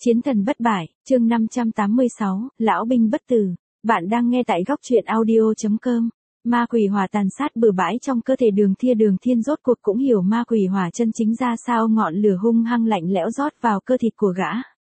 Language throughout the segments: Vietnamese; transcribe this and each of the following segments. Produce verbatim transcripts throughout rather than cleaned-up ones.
Chiến thần bất bại, chương năm trăm tám mươi sáu, lão binh bất tử. Bạn đang nghe tại góc truyện audio chấm com. Ma quỷ hỏa tàn sát bừa bãi trong cơ thể Đường Thiên. Đường Thiên rốt cuộc cũng hiểu ma quỷ hỏa chân chính ra sao, ngọn lửa hung hăng lạnh lẽo rót vào cơ thịt của gã.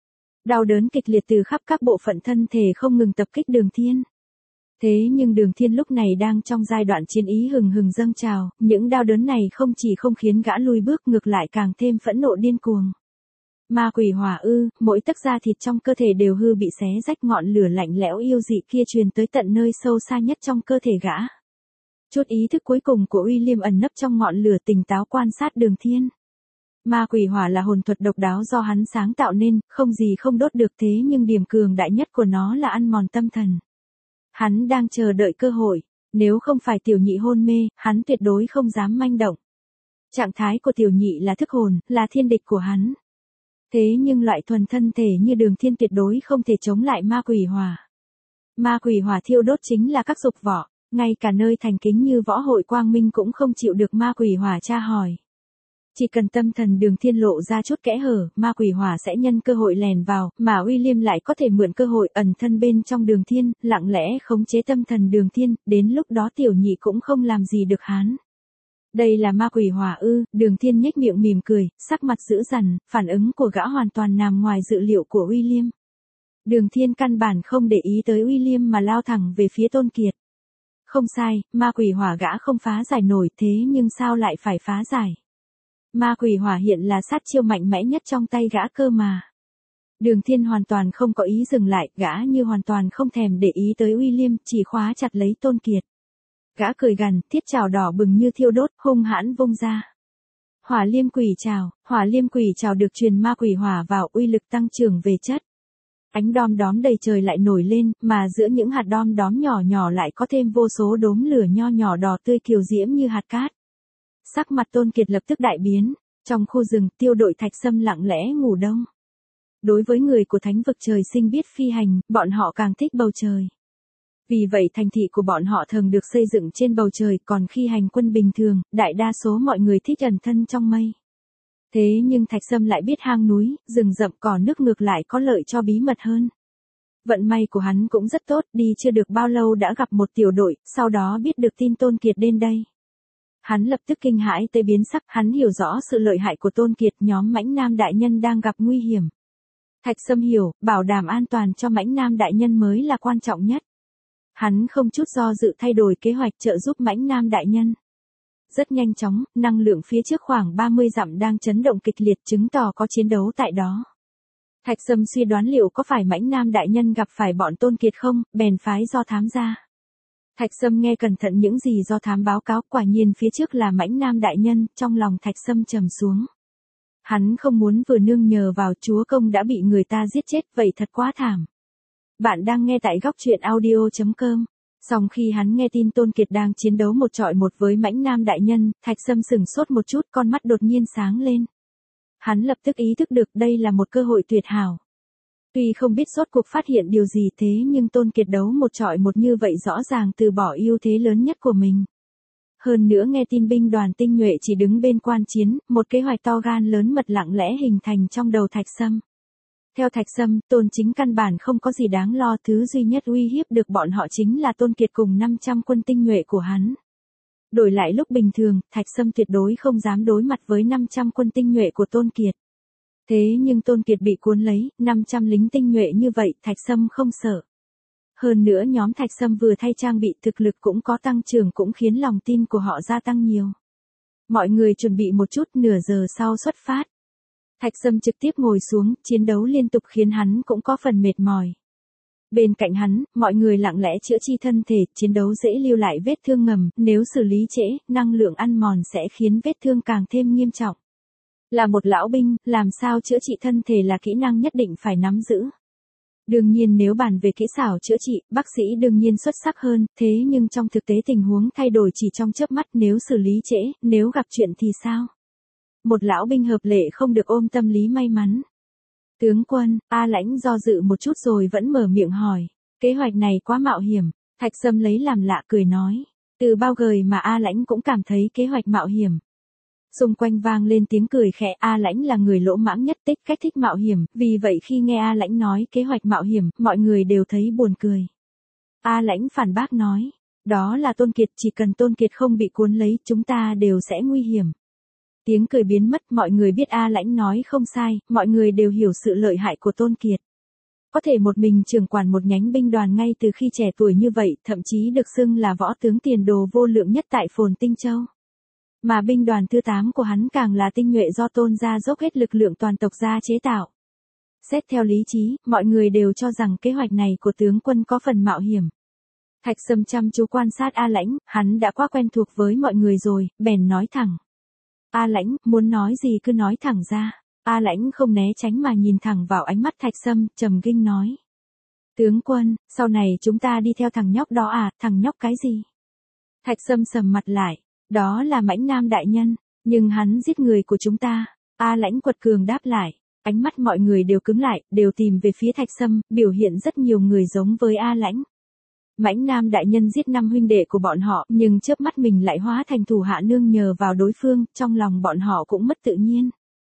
Đau đớn kịch liệt từ khắp các bộ phận thân thể không ngừng tập kích Đường Thiên. Thế nhưng Đường Thiên lúc này đang trong giai đoạn chiến ý hừng hừng dâng trào, những đau đớn này không chỉ không khiến gã lùi bước, ngược lại càng thêm phẫn nộ điên cuồng. Ma quỷ hỏa ư, mỗi tấc da thịt trong cơ thể đều hư bị xé rách, ngọn lửa lạnh lẽo yêu dị kia truyền tới tận nơi sâu xa nhất trong cơ thể gã. Chút ý thức cuối cùng của William ẩn nấp trong ngọn lửa, tỉnh táo quan sát Đường Thiên. Ma quỷ hỏa là hồn thuật độc đáo do hắn sáng tạo nên, không gì không đốt được, thế nhưng điểm cường đại nhất của nó là ăn mòn tâm thần. Hắn đang chờ đợi cơ hội, nếu không phải tiểu nhị hôn mê, hắn tuyệt đối không dám manh động. Trạng thái của tiểu nhị là thức hồn, là thiên địch của hắn. Thế nhưng loại thuần thân thể như Đường Thiên tuyệt đối không thể chống lại ma quỷ hỏa. Ma quỷ hỏa thiêu đốt chính là các dục vọng, ngay cả nơi thành kính như võ hội Quang Minh cũng không chịu được ma quỷ hỏa tra hỏi. Chỉ cần tâm thần Đường Thiên lộ ra chút kẽ hở, ma quỷ hỏa sẽ nhân cơ hội lèn vào, mà William lại có thể mượn cơ hội ẩn thân bên trong Đường Thiên, lặng lẽ khống chế tâm thần Đường Thiên, đến lúc đó tiểu nhị cũng không làm gì được hắn. Đây là ma quỷ hỏa ư? Đường Thiên nhếch miệng mỉm cười, sắc mặt dữ dằn, phản ứng của gã hoàn toàn nằm ngoài dự liệu của William. Đường Thiên căn bản không để ý tới William mà lao thẳng về phía Tôn Kiệt. Không sai, ma quỷ hỏa gã không phá giải nổi, thế nhưng sao lại phải phá giải? Ma quỷ hỏa hiện là sát chiêu mạnh mẽ nhất trong tay gã cơ mà. Đường Thiên hoàn toàn không có ý dừng lại, gã như hoàn toàn không thèm để ý tới William, chỉ khóa chặt lấy Tôn Kiệt. Gã cười gằn, thiết trảo đỏ bừng như thiêu đốt, hung hãn vung ra. Hỏa liêm quỷ trảo, hỏa liêm quỷ trảo được truyền ma quỷ hỏa vào, uy lực tăng trưởng về chất. Ánh đom đóm đầy trời lại nổi lên, mà giữa những hạt đom đóm nhỏ nhỏ lại có thêm vô số đốm lửa nho nhỏ đỏ tươi kiều diễm như hạt cát. Sắc mặt Tôn Kiệt lập tức đại biến, trong khu rừng Tiêu Đội Thạch Sâm lặng lẽ ngủ đông. Đối với người của thánh vực trời sinh biết phi hành, bọn họ càng thích bầu trời. Vì vậy thành thị của bọn họ thường được xây dựng trên bầu trời, còn khi hành quân bình thường, đại đa số mọi người thích ẩn thân trong mây. Thế nhưng Thạch Sâm lại biết hang núi, rừng rậm cỏ nước ngược lại có lợi cho bí mật hơn. Vận may của hắn cũng rất tốt, đi chưa được bao lâu đã gặp một tiểu đội, sau đó biết được tin Tôn Kiệt đến đây. Hắn lập tức kinh hãi tới biến sắc, hắn hiểu rõ sự lợi hại của Tôn Kiệt, nhóm Mãnh Nam đại nhân đang gặp nguy hiểm. Thạch Sâm hiểu, bảo đảm an toàn cho Mãnh Nam đại nhân mới là quan trọng nhất. Hắn không chút do dự thay đổi kế hoạch trợ giúp Mãnh Nam đại nhân. Rất nhanh chóng, năng lượng phía trước khoảng ba mươi dặm đang chấn động kịch liệt, chứng tỏ có chiến đấu tại đó. Thạch Sâm suy đoán liệu có phải Mãnh Nam đại nhân gặp phải bọn Tôn Kiệt không, bèn phái do thám ra. Thạch Sâm nghe cẩn thận những gì do thám báo cáo, quả nhiên phía trước là Mãnh Nam đại nhân, trong lòng Thạch Sâm trầm xuống. Hắn không muốn vừa nương nhờ vào chúa công đã bị người ta giết chết, vậy thật quá thảm. Bạn đang nghe tại góc truyện audio chấm com. Song khi hắn nghe tin Tôn Kiệt đang chiến đấu một trọi một với Mãnh Nam đại nhân, Thạch Sâm sửng sốt một chút, con mắt đột nhiên sáng lên. Hắn lập tức ý thức được đây là một cơ hội tuyệt hảo. Tuy không biết rốt cuộc phát hiện điều gì, thế nhưng Tôn Kiệt đấu một trọi một như vậy rõ ràng từ bỏ ưu thế lớn nhất của mình. Hơn nữa nghe tin binh đoàn tinh nhuệ chỉ đứng bên quan chiến, một kế hoạch to gan lớn mật lặng lẽ hình thành trong đầu Thạch Sâm. Theo Thạch Sâm, Tôn Chính căn bản không có gì đáng lo, thứ duy nhất uy hiếp được bọn họ chính là Tôn Kiệt cùng năm trăm quân tinh nhuệ của hắn. Đổi lại lúc bình thường, Thạch Sâm tuyệt đối không dám đối mặt với năm trăm quân tinh nhuệ của Tôn Kiệt. Thế nhưng Tôn Kiệt bị cuốn lấy, năm trăm lính tinh nhuệ như vậy, Thạch Sâm không sợ. Hơn nữa nhóm Thạch Sâm vừa thay trang bị, thực lực cũng có tăng trưởng, cũng khiến lòng tin của họ gia tăng nhiều. Mọi người chuẩn bị một chút, nửa giờ sau xuất phát. Thạch Sâm trực tiếp ngồi xuống, chiến đấu liên tục khiến hắn cũng có phần mệt mỏi. Bên cạnh hắn, mọi người lặng lẽ chữa trị thân thể, chiến đấu dễ lưu lại vết thương ngầm, nếu xử lý trễ, năng lượng ăn mòn sẽ khiến vết thương càng thêm nghiêm trọng. Là một lão binh, làm sao chữa trị thân thể là kỹ năng nhất định phải nắm giữ. Đương nhiên nếu bàn về kỹ xảo chữa trị, bác sĩ đương nhiên xuất sắc hơn, thế nhưng trong thực tế tình huống thay đổi chỉ trong chớp mắt, nếu xử lý trễ, nếu gặp chuyện thì sao? Một lão binh hợp lệ không được ôm tâm lý may mắn. Tướng quân, A Lãnh do dự một chút rồi vẫn mở miệng hỏi, kế hoạch này quá mạo hiểm. Thạch Sâm lấy làm lạ cười nói, từ bao gời mà A Lãnh cũng cảm thấy kế hoạch mạo hiểm. Xung quanh vang lên tiếng cười khẽ. A Lãnh là người lỗ mãng nhất, tích cách thích mạo hiểm, vì vậy khi nghe A Lãnh nói kế hoạch mạo hiểm, mọi người đều thấy buồn cười. A Lãnh phản bác nói, đó là Tôn Kiệt, chỉ cần Tôn Kiệt không bị cuốn lấy, chúng ta đều sẽ nguy hiểm. Tiếng cười biến mất, mọi người biết A Lãnh nói không sai, mọi người đều hiểu sự lợi hại của Tôn Kiệt. Có thể một mình trưởng quản một nhánh binh đoàn ngay từ khi trẻ tuổi như vậy, thậm chí được xưng là võ tướng tiền đồ vô lượng nhất tại Phồn Tinh Châu. Mà binh đoàn thứ tám của hắn càng là tinh nhuệ do Tôn gia dốc hết lực lượng toàn tộc gia chế tạo. Xét theo lý trí, mọi người đều cho rằng kế hoạch này của tướng quân có phần mạo hiểm. Thạch Sâm chăm chú quan sát A Lãnh, hắn đã quá quen thuộc với mọi người rồi, bèn nói thẳng. A Lãnh, muốn nói gì cứ nói thẳng ra. A Lãnh không né tránh mà nhìn thẳng vào ánh mắt Thạch Sâm, trầm kinh nói. Tướng quân, sau này chúng ta đi theo thằng nhóc đó à, thằng nhóc cái gì? Thạch Sâm sầm mặt lại, đó là Mãnh Nam đại nhân, nhưng hắn giết người của chúng ta. A Lãnh quật cường đáp lại, ánh mắt mọi người đều cứng lại, đều tìm về phía Thạch Sâm, biểu hiện rất nhiều người giống với A Lãnh. Mãnh Nam đại nhân giết năm huynh đệ của bọn họ, nhưng chớp mắt mình lại hóa thành thủ hạ nương nhờ vào đối phương, trong lòng bọn họ cũng mất tự nhiên.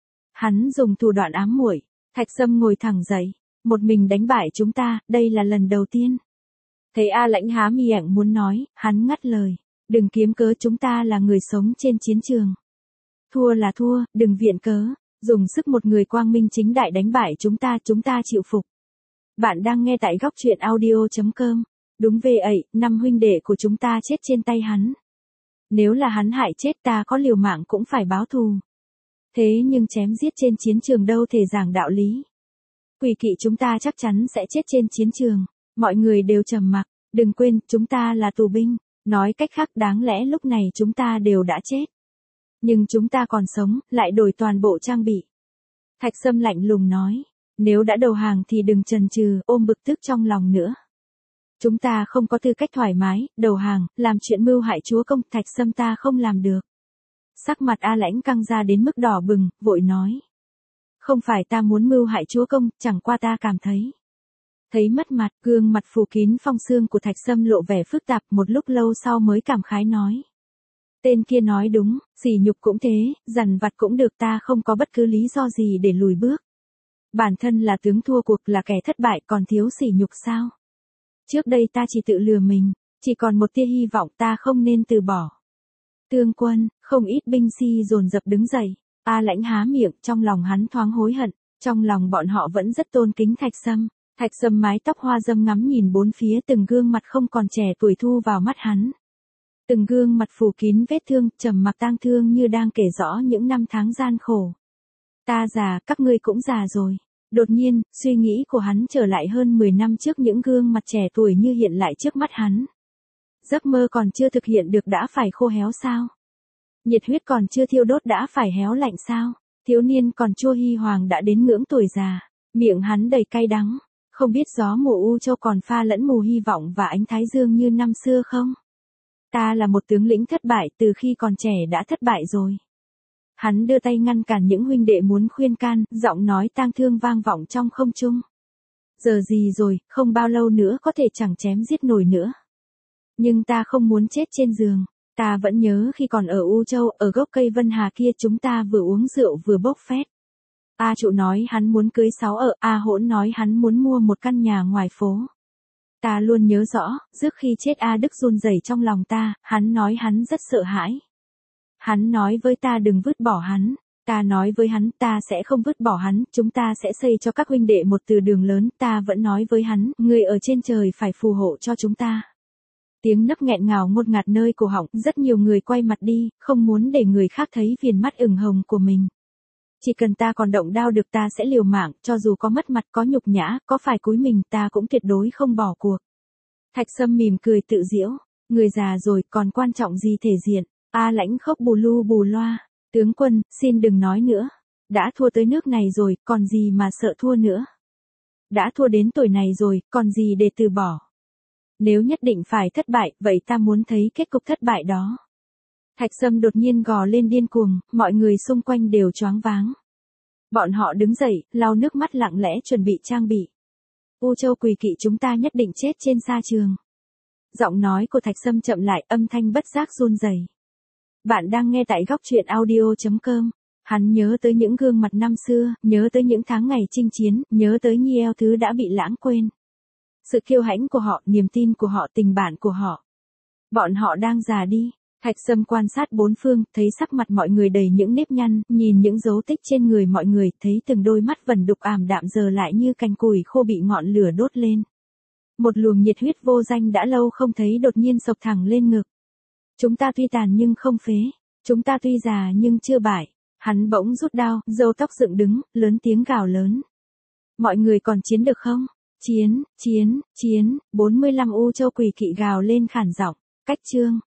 Hắn dùng thủ đoạn ám muội. Thạch Sâm ngồi thẳng dậy, một mình đánh bại chúng ta, đây là lần đầu tiên. Thấy A Lãnh há miệng muốn nói, hắn ngắt lời, đừng kiếm cớ, chúng ta là người sống trên chiến trường. Thua là thua, đừng viện cớ, dùng sức một người quang minh chính đại đánh bại chúng ta, chúng ta chịu phục. Bạn đang nghe tại góc truyện audio chấm com. Đúng về ấy, năm huynh đệ của chúng ta chết trên tay hắn. Nếu là hắn hại chết ta có liều mạng cũng phải báo thù. Thế nhưng chém giết trên chiến trường đâu thể giảng đạo lý. Quỷ kỵ chúng ta chắc chắn sẽ chết trên chiến trường. Mọi người đều trầm mặc, đừng quên, chúng ta là tù binh. Nói cách khác, đáng lẽ lúc này chúng ta đều đã chết. Nhưng chúng ta còn sống, lại đổi toàn bộ trang bị. Thạch Sâm lạnh lùng nói, nếu đã đầu hàng thì đừng chần chừ, ôm bực tức trong lòng nữa. Chúng ta không có tư cách thoải mái, đầu hàng, làm chuyện mưu hại chúa công, Thạch Sâm ta không làm được. Sắc mặt A Lãnh căng ra đến mức đỏ bừng, vội nói. Không phải ta muốn mưu hại chúa công, chẳng qua ta cảm thấy. Thấy mất mặt, gương mặt phủ kín phong sương của Thạch Sâm lộ vẻ phức tạp, một lúc lâu sau mới cảm khái nói. Tên kia nói đúng, sỉ nhục cũng thế, dằn vặt cũng được, ta không có bất cứ lý do gì để lùi bước. Bản thân là tướng thua cuộc, là kẻ thất bại, còn thiếu sỉ nhục sao? Trước đây ta chỉ tự lừa mình, chỉ còn một tia hy vọng, ta không nên từ bỏ. Tướng quân, không ít binh sĩ dồn dập đứng dậy. A Lãnh há miệng, trong lòng hắn thoáng hối hận, trong lòng bọn họ vẫn rất tôn kính Thạch Sâm. Thạch Sâm mái tóc hoa dâm ngắm nhìn bốn phía, từng gương mặt không còn trẻ tuổi thu vào mắt hắn. Từng gương mặt phủ kín vết thương, trầm mặc tang thương như đang kể rõ những năm tháng gian khổ. Ta già, các ngươi cũng già rồi. Đột nhiên, suy nghĩ của hắn trở lại hơn mười năm trước, những gương mặt trẻ tuổi như hiện lại trước mắt hắn. Giấc mơ còn chưa thực hiện được đã phải khô héo sao? Nhiệt huyết còn chưa thiêu đốt đã phải héo lạnh sao? Thiếu niên còn chua hy hoàng đã đến ngưỡng tuổi già. Miệng hắn đầy cay đắng. Không biết gió mùa U Châu còn pha lẫn mù hy vọng và ánh thái dương như năm xưa không? Ta là một tướng lĩnh thất bại, từ khi còn trẻ đã thất bại rồi. Hắn đưa tay ngăn cản những huynh đệ muốn khuyên can, giọng nói tang thương vang vọng trong không trung. Giờ gì rồi, không bao lâu nữa có thể chẳng chém giết nổi nữa. Nhưng ta không muốn chết trên giường. Ta vẫn nhớ khi còn ở U Châu, ở gốc cây Vân Hà kia chúng ta vừa uống rượu vừa bốc phét. A Trụ nói hắn muốn cưới sáu ở, A Hỗn nói hắn muốn mua một căn nhà ngoài phố. Ta luôn nhớ rõ, trước khi chết A Đức run rẩy trong lòng ta, hắn nói hắn rất sợ hãi. Hắn nói với ta đừng vứt bỏ hắn, ta nói với hắn ta sẽ không vứt bỏ hắn, chúng ta sẽ xây cho các huynh đệ một từ đường lớn, ta vẫn nói với hắn, người ở trên trời phải phù hộ cho chúng ta. Tiếng nấc nghẹn ngào ngột ngạt nơi cổ họng, rất nhiều người quay mặt đi, không muốn để người khác thấy viền mắt ửng hồng của mình. Chỉ cần ta còn động đao được ta sẽ liều mạng, cho dù có mất mặt, có nhục nhã, có phải cúi mình ta cũng tuyệt đối không bỏ cuộc. Thạch Sâm mỉm cười tự giễu, người già rồi còn quan trọng gì thể diện. A Lãnh khóc bù lu bù loa, tướng quân, xin đừng nói nữa. Đã thua tới nước này rồi, còn gì mà sợ thua nữa. Đã thua đến tuổi này rồi, còn gì để từ bỏ. Nếu nhất định phải thất bại, vậy ta muốn thấy kết cục thất bại đó. Thạch Sâm đột nhiên gò lên điên cuồng, mọi người xung quanh đều choáng váng. Bọn họ đứng dậy, lau nước mắt lặng lẽ chuẩn bị trang bị. U Châu quỳ kỵ chúng ta nhất định chết trên sa trường. Giọng nói của Thạch Sâm chậm lại, âm thanh bất giác run rẩy. Bạn đang nghe tại góc truyện audio chấm com. Hắn nhớ tới những gương mặt năm xưa, nhớ tới những tháng ngày chinh chiến, nhớ tới nhiều thứ đã bị lãng quên. Sự kiêu hãnh của họ, niềm tin của họ, tình bạn của họ. Bọn họ đang già đi. Thạch Sâm quan sát bốn phương, thấy sắc mặt mọi người đầy những nếp nhăn, nhìn những dấu tích trên người mọi người, thấy từng đôi mắt vẩn đục ảm đạm giờ lại như cành củi khô bị ngọn lửa đốt lên. Một luồng nhiệt huyết vô danh đã lâu không thấy đột nhiên sộc thẳng lên ngực. Chúng ta tuy tàn nhưng không phế, chúng ta tuy già nhưng chưa bại. Hắn bỗng rút đao, râu tóc dựng đứng, lớn tiếng gào lớn. Mọi người còn chiến được không? Chiến, chiến, chiến, bốn mươi lăm U Châu Quỷ Kỵ gào lên khản giọng. Cách chương